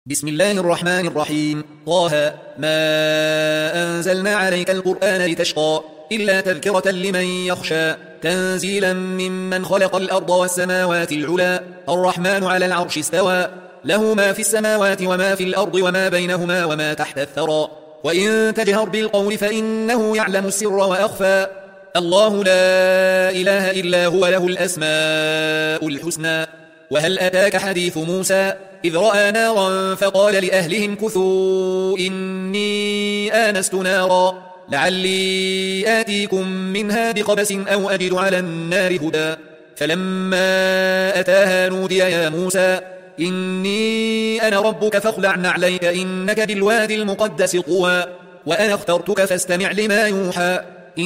بسم الله الرحمن الرحيم. طه ما أنزلنا عليك القرآن لتشقى إلا تذكرة لمن يخشى تنزيلا ممن خلق الأرض والسماوات العلى الرحمن على العرش استوى له ما في السماوات وما في الأرض وما بينهما وما تحت الثرى وإن تجهر بالقول فإنه يعلم السر وأخفى الله لا إله إلا هو له الأسماء الحسنى. وهل أتاك حديث موسى إذ رأى نارا فقال لأهلهم كثوا إني آنست نارا لعلي آتيكم منها بقبس أو أجد على النار هدى فلما أتاها نودي يا موسى إني أنا ربك فاخلع نعليك إنك بالوادي المقدس طوى وأنا اخترتك فاستمع لما يوحى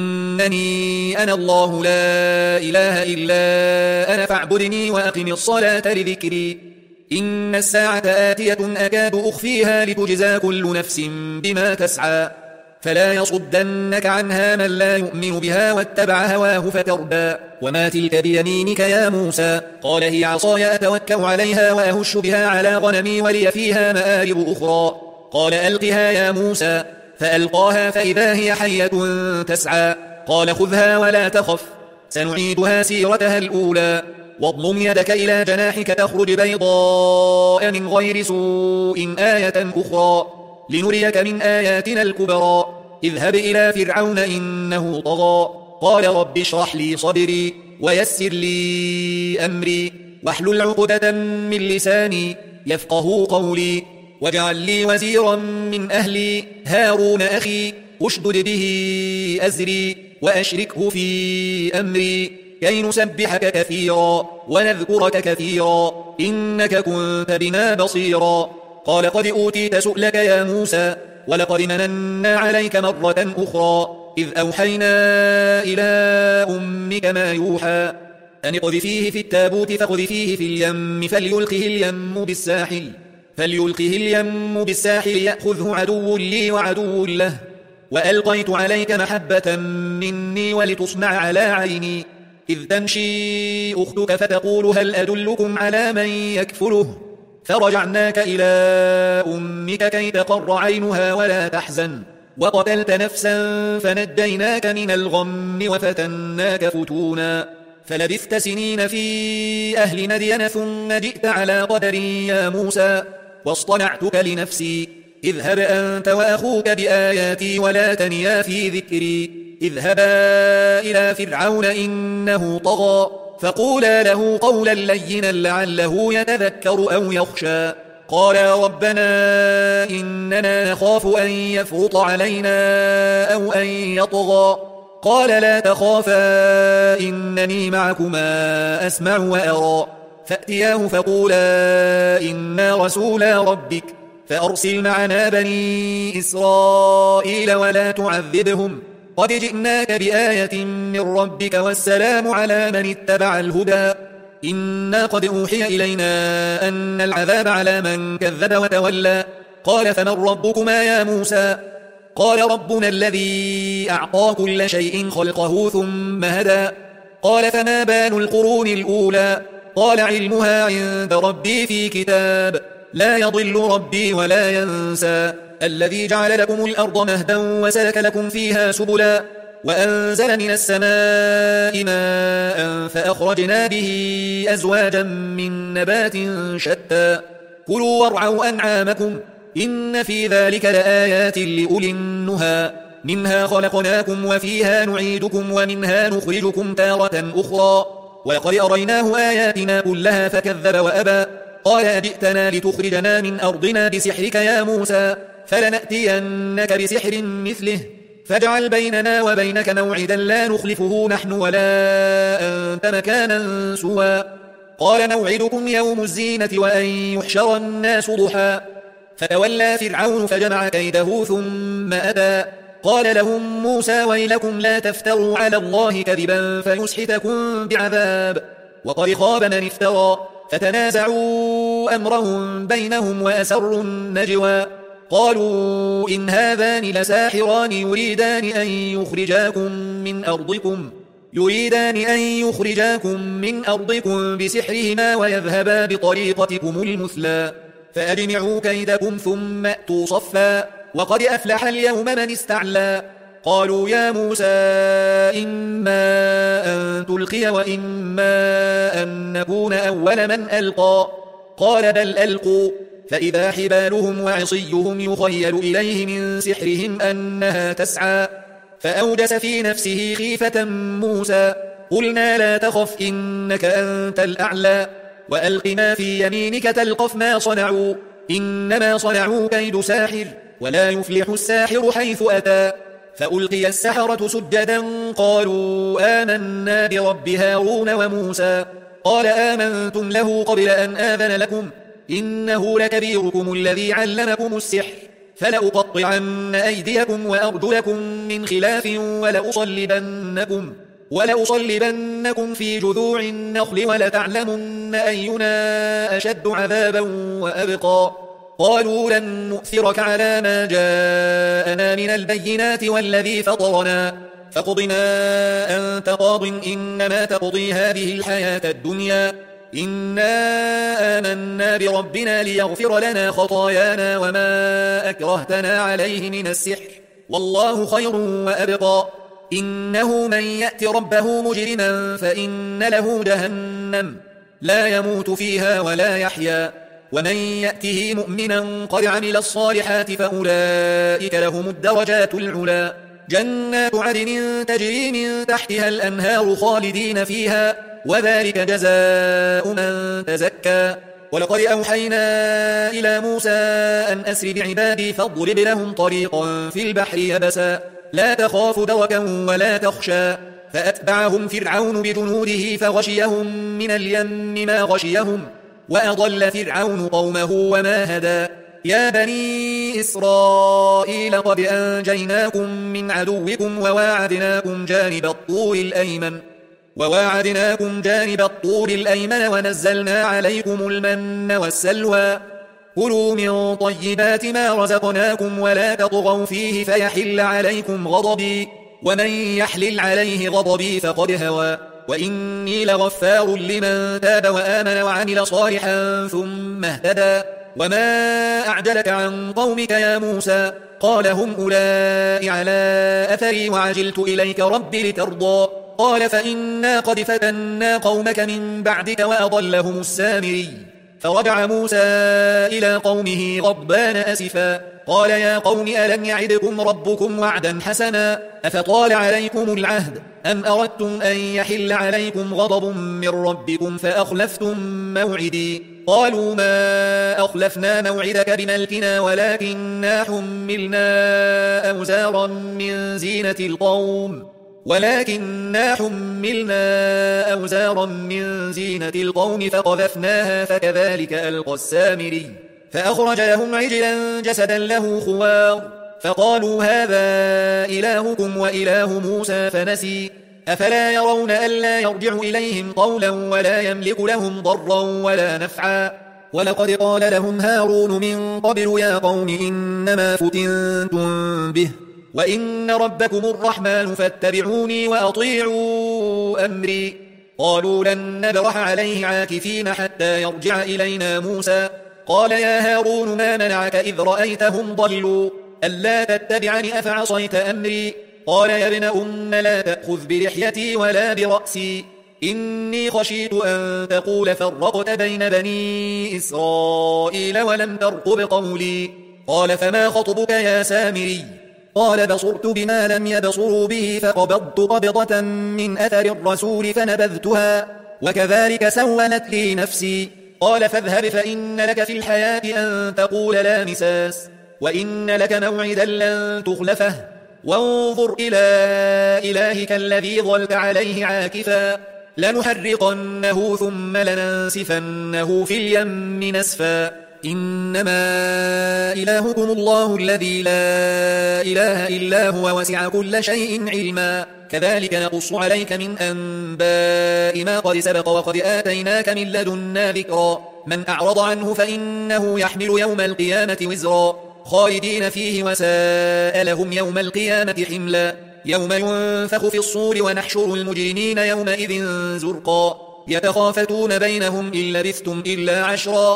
إنني أنا الله لا إله إلا أنا فاعبدني وأقم الصلاة لذكري إن الساعة آتية أكاد أخفيها لتجزى كل نفس بما تسعى فلا يصدنك عنها من لا يؤمن بها واتبع هواه فتردى وما تلك بيمينك يا موسى قال هي عصاي أتوكأ عليها وأهش بها على غنمي ولي فيها مآرب أخرى قال ألقها يا موسى فألقاها فإذا هي حية تسعى قال خذها ولا تخف سنعيدها سيرتها الأولى واضمم يدك إلى جناحك تخرج بيضاء من غير سوء آية أخرى لنريك من آياتنا الكبرى اذهب إلى فرعون إنه طغى قال رب اشرح لي صدري ويسر لي أمري واحلل عقدة من لساني يفقه قولي واجعل لي وزيرا من أهلي هارون أخي أشدد به أزري وأشركه في أمري كي نسبحك كثيرا ونذكرك كثيرا إنك كنت بنا بصيرا قال قد أوتيت سؤلك يا موسى ولقد مننا عليك مرة أخرى إذ أوحينا إلى أمك ما يوحى أن اقذفيه في التابوت فاقذفيه في اليم فليلقه اليم بالساحل يأخذه عدو لي وعدو له وألقيت عليك محبة مني ولتصنع على عيني إذ تمشي أختك فتقول هل أدلكم على من يكفله فرجعناك إلى أمك كي تقر عينها ولا تحزن وقتلت نفسا فنجيناك من الغم وفتناك فتونا فلبثت سنين في أهل مدين ثم جئت على قدر يا موسى واصطنعتك لنفسي اذهب أنت وأخوك بآياتي ولا تنيا في ذكري اذهبا إلى فرعون إنه طغى فقولا له قولا لينا لعله يتذكر أو يخشى قالا ربنا إننا نخاف أن يفرط علينا أو أن يطغى قال لا تخافا إنني معكما أسمع وأرى فأتياه فقولا إنا رسولا ربك فأرسل معنا بني إسرائيل ولا تعذبهم قد جئناك بآية من ربك والسلام على من اتبع الهدى إنا قد أوحي إلينا أن العذاب على من كذب وتولى قال فمن ربكما يا موسى قال ربنا الذي أعطى كل شيء خلقه ثم هدى قال فما بال القرون الأولى قال علمها عند ربي في كتاب لا يضل ربي ولا ينسى الذي جعل لكم الأرض مهدا وسلك لكم فيها سبلا وأنزل من السماء ماء فأخرجنا به أزواجا من نبات شتى كلوا وارعوا أنعامكم إن في ذلك لآيات لأولي النهى منها خلقناكم وفيها نعيدكم ومنها نخرجكم تارة أخرى ولقد أريناه آياتنا كلها فكذب وأبى قال أجئتنا لتخرجنا من أرضنا بسحرك يا موسى فلنأتينك بسحر مثله فاجعل بيننا وبينك موعدا لا نخلفه نحن ولا أنت مكانا سوى قال موعدكم يوم الزينة وأن يحشر الناس ضحى فتولى فرعون فجمع كيده ثم أتى قال لهم موسى ويلكم لا تفتروا على الله كذبا فيسحتكم بعذاب وقد خاب من افترى فتنازعوا أمرهم بينهم وأسروا النجوى قالوا إن هذان لساحران يريدان أن يخرجاكم من أرضكم بسحرهما ويذهبا بطريقتكم المثلى فأجمعوا كيدكم ثم أتوا صفا وقد أفلح اليوم من استعلى قالوا يا موسى إما أن تلقي وإما أن نكون أول من ألقى قال بل ألقوا فإذا حبالهم وعصيهم يخيل إليه من سحرهم أنها تسعى فأوجس في نفسه خيفة موسى قلنا لا تخف إنك أنت الأعلى وألق ما في يمينك تلقف ما صنعوا إنما صنعوا كيد ساحر ولا يفلح الساحر حيث أتى فألقي السحرة سجدا قالوا آمنا برب هارون وموسى قال آمنتم له قبل أن آذن لكم إنه لكبيركم الذي علمكم السحر فلأقطعن أيديكم وأرجلكم من خلاف ولأصلبنكم في جذوع النخل ولتعلمن أينا أشد عذابا وأبقى قالوا لن نؤثرك على ما جاءنا من البينات والذي فطرنا فاقض ما أنت قاض إنما تقضي هذه الحياة الدنيا إنا آمنا بربنا ليغفر لنا خطايانا وما أكرهتنا عليه من السحر والله خير وأبقى إنه من يأت ربه مجرما فإن له جهنم لا يموت فيها ولا يحيا ومن يأته مؤمنا قد عمل الصالحات فأولئك لهم الدرجات العلا جنات عدن تجري من تحتها الأنهار خالدين فيها وذلك جزاء من تزكى ولقد أوحينا إلى موسى أن أسر بعبادي فاضرب لهم طريقا في البحر يبسا لا تخاف دركا ولا تخشى فأتبعهم فرعون بجنوده فغشيهم من اليم ما غشيهم وأضل فرعون قومه وما هدى يا بني إسرائيل قد أنجيناكم من عدوكم وواعدناكم جانب الطور الأيمن ونزلنا عليكم المن والسلوى كلوا من طيبات ما رزقناكم ولا تطغوا فيه فيحل عليكم غضبي ومن يحلل عليه غضبي فقد هوى وإني لغفار لمن تاب وآمن وعمل صالحا ثم اهتدى وما أعجلك عن قومك يا موسى قال هم أولئك على أثري وعجلت إليك ربي لترضى قال فإنا قد فتنا قومك من بعدك وأضلهم السامري فرجع موسى إلى قومه غضبان أسفا قال يا قوم ألم يعدكم ربكم وعدا حسنا أفطال عليكم العهد أم أردتم أن يحل عليكم غضب من ربكم فأخلفتم موعدي قالوا ما أخلفنا موعدك بملكنا ولكننا حملنا أوزارا من زينة القوم فقذفناها فكذلك ألقى السامري فأخرج لهم عجلا جسدا له خوار فقالوا هذا إلهكم وإله موسى فنسي أفلا يرون ألا يرجع إليهم قولا ولا يملك لهم ضرا ولا نفعا ولقد قال لهم هارون من قبل يا قوم إنما فتنتم به وإن ربكم الرحمن فاتبعوني وأطيعوا أمري قالوا لن نبرح عليه عاكفين حتى يرجع إلينا موسى قال يا هارون ما منعك إذ رأيتهم ضلوا ألا تتبعني أفعصيت أمري قال يا ابن أم لا تأخذ بلحيتي ولا برأسي إني خشيت أن تقول فرقت بين بني إسرائيل ولم ترقب قولي قال فما خطبك يا سامري قال بصرت بما لم يبصروا به فقبضت قبضة من أثر الرسول فنبذتها وكذلك سولت لي نفسي قال فاذهب فإن لك في الحياة أن تقول لا مساس وإن لك موعدا لن تخلفه وانظر إلى إلهك الذي ظلت عليه عاكفا لنحرقنه ثم لننسفنه في اليم نسفا إنما إلهكم الله الذي لا إله إلا هو وسع كل شيء علما كذلك نقص عليك من أنباء ما قد سبق وقد آتيناك من لدنا ذكرا من أعرض عنه فإنه يحمل يوم القيامة وزرا خالدين فيه وساء لهم يوم القيامة حملا يوم ينفخ في الصور ونحشر المجرمين يومئذ زرقا يتخافتون بينهم إن لبثتم إلا عشرا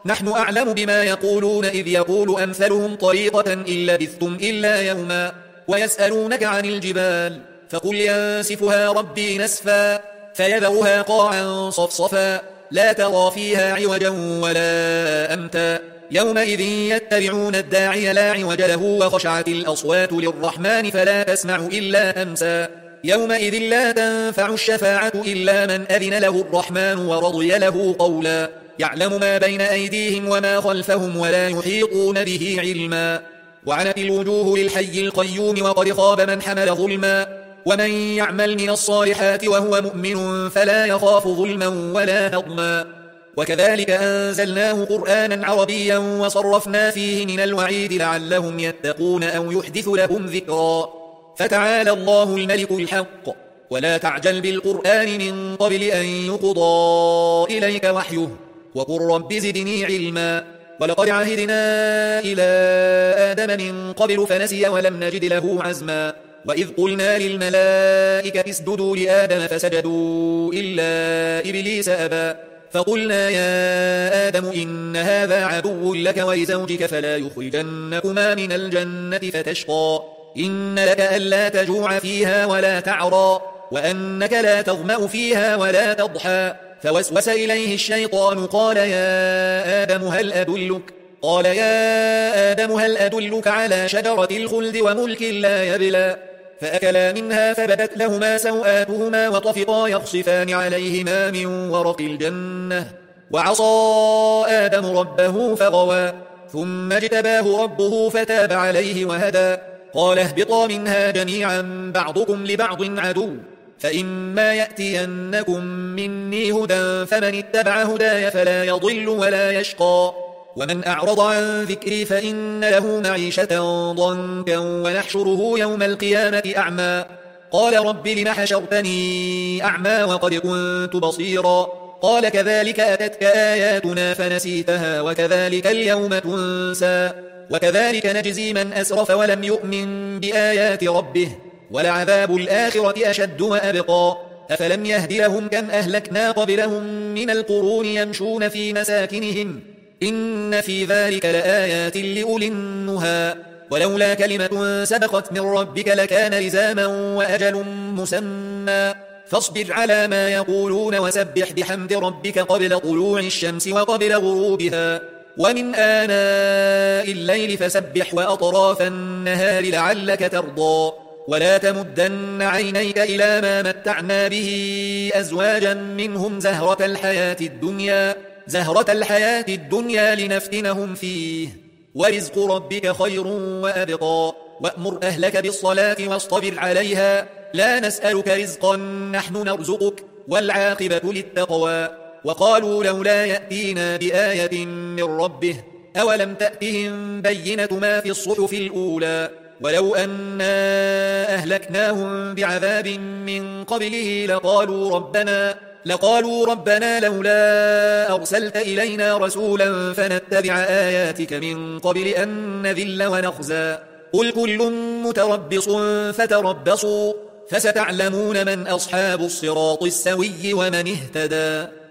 نحن أعلم بما يقولون إذ يقول أمثلهم طريقة إن لبثتم إلا يوما ويسألونك عن الجبال فقل ينسفها ربي نسفا فيذرها قاعا صفصفا لا ترى فيها عوجا ولا أمتا يومئذ يتبعون الداعي لا عوج له وخشعت الأصوات للرحمن فلا تسمع إلا همسا يومئذ لا تنفع الشفاعة إلا من أذن له الرحمن ورضي له قولا يعلم ما بين أيديهم وما خلفهم ولا يحيطون به علما وعنت الوجوه للحي القيوم وقد خاب من حمل ظلما ومن يعمل من الصالحات وهو مؤمن فلا يخاف ظلما ولا هضما وكذلك أنزلناه قرآنا عربيا وصرفنا فيه من الوعيد لعلهم يتقون أو يحدث لهم ذكرا فتعالى الله الملك الحق ولا تعجل بالقرآن من قبل أن يقضى إليك وحيه وقل رب زدني علما ولقد عهدنا إلى آدم من قبل فنسي ولم نجد له عزما وإذ قلنا للملائكة اسجدوا لآدم فسجدوا إلا إبليس أبى فقلنا يا آدم إن هذا عدو لك ولزوجك فلا يخرجنكما من الجنة فتشقى إن لك ألا تجوع فيها ولا تعرى وأنك لا تظمأ فيها ولا تضحى فوسوس إليه الشيطان قال يا آدم هل أدلك على شجرة الخلد وملك لا يبلى فأكلا منها فبدت لهما سوآتهما وطفقا يخصفان عليهما من ورق الجنة وعصى آدم ربه فغوى ثم اجتباه ربه فتاب عليه وهدى قال اهبطا منها جميعا بعضكم لبعض عدو فإما يأتينكم مني هدى فمن اتبع هداي فلا يضل ولا يشقى ومن أعرض عن ذكري فإن له معيشة ضنكا ونحشره يوم القيامة أعمى قال رب لم حشرتني أعمى وقد كنت بصيرا قال كذلك أتتك آياتنا فنسيتها وكذلك اليوم تنسى وكذلك نجزي من أسرف ولم يؤمن بآيات ربه ولعذاب الآخرة أشد وأبقى أفلم يهد لهم كم أهلكنا قبلهم من القرون يمشون في مساكنهم إن في ذلك لآيات لأولي النهى ولولا كلمة سبقت من ربك لكان لزاما وأجل مسمى فاصبر على ما يقولون وسبح بحمد ربك قبل طلوع الشمس وقبل غروبها ومن آناء الليل فسبح وأطراف النهار لعلك ترضى ولا تمدن عينيك إلى ما متعنا به أزواجا منهم زهرة الحياة الدنيا لنفتنهم فيه ورزق ربك خير وأبقى وأمر أهلك بالصلاة واصطبر عليها لا نسألك رزقا نحن نرزقك والعاقبة للتقوى وقالوا لولا يأتينا بآية من ربه أولم تأتهم بينة ما في الصحف الأولى ولو أنا أهلكناهم بعذاب من قبله لقالوا ربنا لولا أرسلت إلينا رسولا فنتبع آياتك من قبل أن نذل ونخزى قل كل متربص فتربصوا فستعلمون من أصحاب الصراط السوي ومن اهتدى